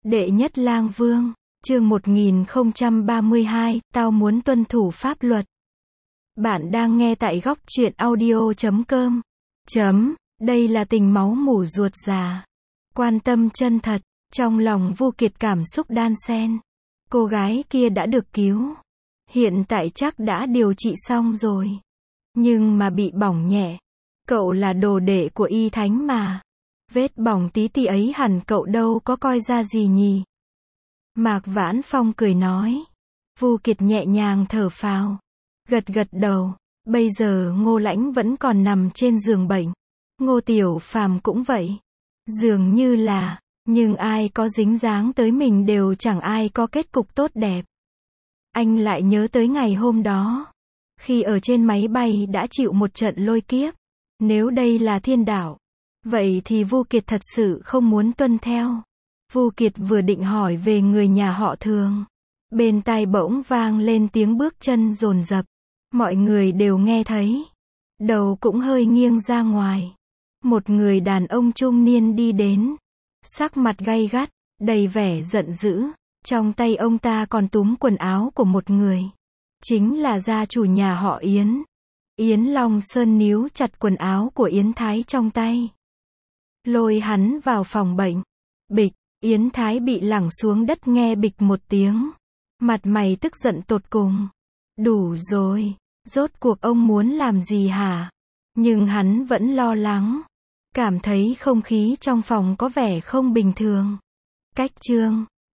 Đệ nhất lang vương, chương 1032, tao muốn tuân thủ pháp luật. Bạn đang nghe tại góc truyện audio.com. Đây là tình máu mủ ruột già. Quan tâm chân thật, trong lòng Vu Kiệt cảm xúc đan xen. Cô gái kia đã được cứu. Hiện tại chắc đã điều trị xong rồi. Nhưng mà bị bỏng nhẹ. Cậu là đồ đệ của Y Thánh mà. Vết bỏng tí tì ấy hẳn cậu đâu có coi ra gì nhỉ? Mạc Vãn Phong cười nói. Vu Kiệt nhẹ nhàng thở phào. Gật gật đầu. Bây giờ Ngô Lãnh vẫn còn nằm trên giường bệnh. Ngô Tiểu Phàm cũng vậy. Dường như là, nhưng ai có dính dáng tới mình đều chẳng ai có kết cục tốt đẹp. Anh lại nhớ tới ngày hôm đó. Khi ở trên máy bay đã chịu một trận lôi kiếp. Nếu đây là thiên đạo, vậy thì Vu Kiệt thật sự không muốn tuân theo. Vu Kiệt vừa định hỏi về người nhà họ Thường. Bên tai bỗng vang lên tiếng bước chân dồn dập. Mọi người đều nghe thấy. Đầu cũng hơi nghiêng ra ngoài. Một người đàn ông trung niên đi đến. Sắc mặt gay gắt, đầy vẻ giận dữ. Trong tay ông ta còn túm quần áo của một người. Chính là gia chủ nhà họ Yến. Yến Long Sơn níu chặt quần áo của Yến Thái trong tay. Lôi hắn vào phòng bệnh. Bịch, Yến Thái bị lẳng xuống đất nghe bịch một tiếng. Mặt mày tức giận tột cùng. Đủ rồi, rốt cuộc ông muốn làm gì hả? Nhưng hắn vẫn lo lắng. Cảm thấy không khí trong phòng có vẻ không bình thường. Cách chương